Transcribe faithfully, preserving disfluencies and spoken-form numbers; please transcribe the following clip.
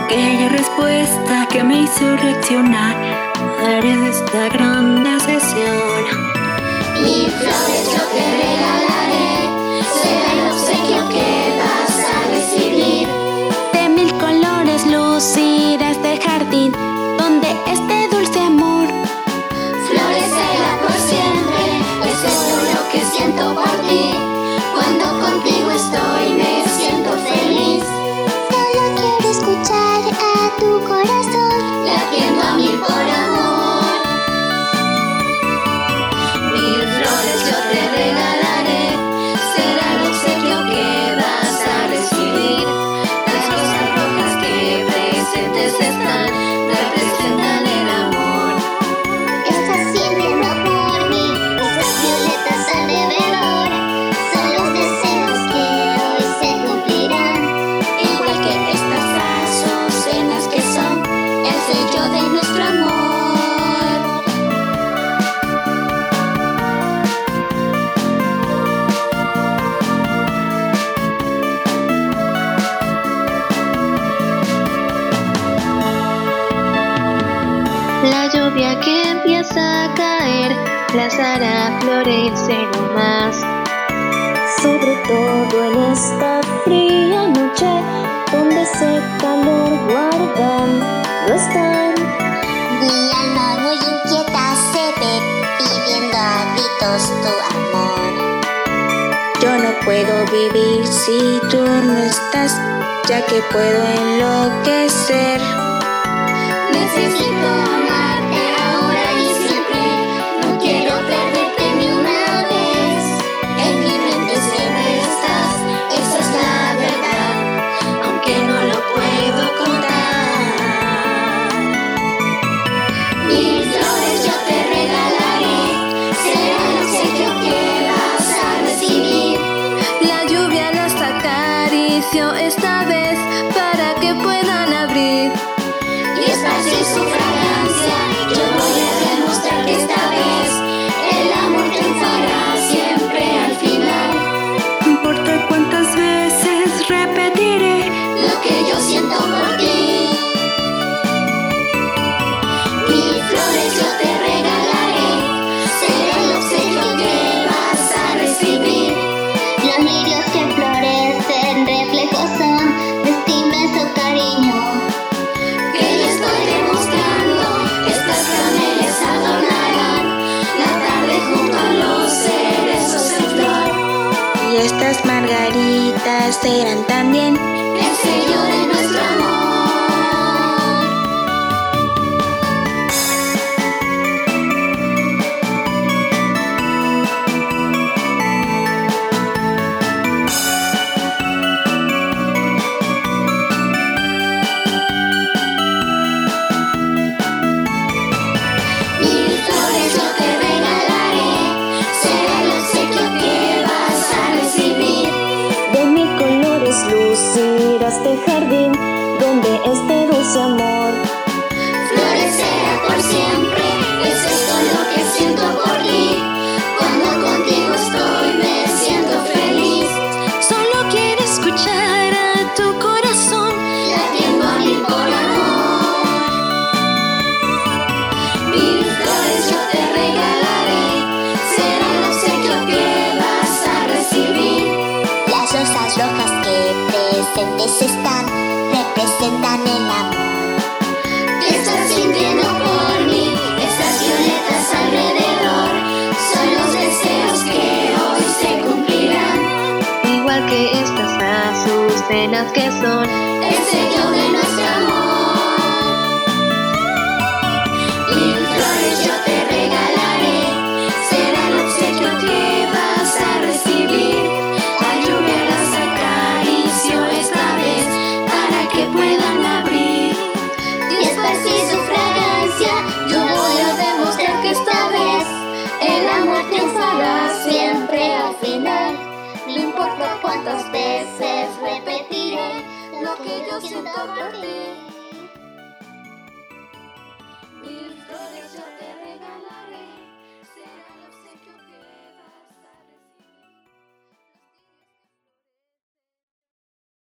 aquella respuesta que me hizo reaccionar. Eres esta gran decisión. Mil flores yo te regalaré, será el obsequio que vas a recibir. De mil colores lucirá este jardín, donde este dulce amor florecerá por siempre. Es esto lo que siento por ti. Cuando contigo estoy me siento feliz. Solo quiero escuchar a tu corazón latiendo a mil por amor. Mil flores yo te regalaré, será el obsequio que vas a recibir. Las rosas rojas que presentes están, representan el amor. Estás sintiendo por mí, esas violetas alrededor son los deseos que hoy se cumplirán. Igual que estas azucenas que son el sello de nuestro amor. La lluvia que empieza a caer las hará florecer aún más. Sobre todo en esta fría noche, donde ese calor guardando están. Mi alma muy inquieta se ve, pidiendo a gritos tu amor. Yo no puedo vivir si tú no estás, ya que puedo enloquecer. Necesito amarte ahora y siempre, no quiero perderte ni una vez. En mi mente siempre estás, esa es la verdad, aunque no lo puedo contar. Mil flores yo te regalaré, será el obsequio que vas a recibir. La lluvia las acarició esta vez para que puedan abrir. Y esparcir su fragancia, yo voy a demostrar que esta vez el amor triunfará siempre al final. No importa cuántas veces repetiré Lo que yo siento por ti. Mil flores yo te regalaré, será el obsequio que vas a recibir. Los lirios que florecen reflejos son de este inmenso cariño. Que yo estoy demostrando, estas camelias adornarán la tarde junto a los cerezos en flor. y estas margaritas serán también El sello de nuestro amor. Mil flores yo te regalaré, será el obsequio que vas a recibir. De mil colores lucirá este jardín, donde este dulce amor Florecerá por siempre, es esto lo que siento por ti. Cuando contigo estoy me siento feliz. solo quiere escuchar a tu corazón. Latiendo a mil por amor. Mil flores yo te regalaré, será el obsequio que vas a recibir. Las rosas rojas que presentes están, representan el amor. ¿Qué estás sintiendo por mí? Esas violetas alrededor son los deseos que hoy se cumplirán. Igual que estas azucenas que son El sello de nuestro amor. Mil flores yo te regalaré, será el obsequio que vas a recibir. La lluvia las acarició esta vez para que puedan abrir. Y esparcir su fragancia, yo voy a demostrar que esta vez El amor triunfará siempre al final. No importa cuántas veces repetiré lo que yo siento por ti.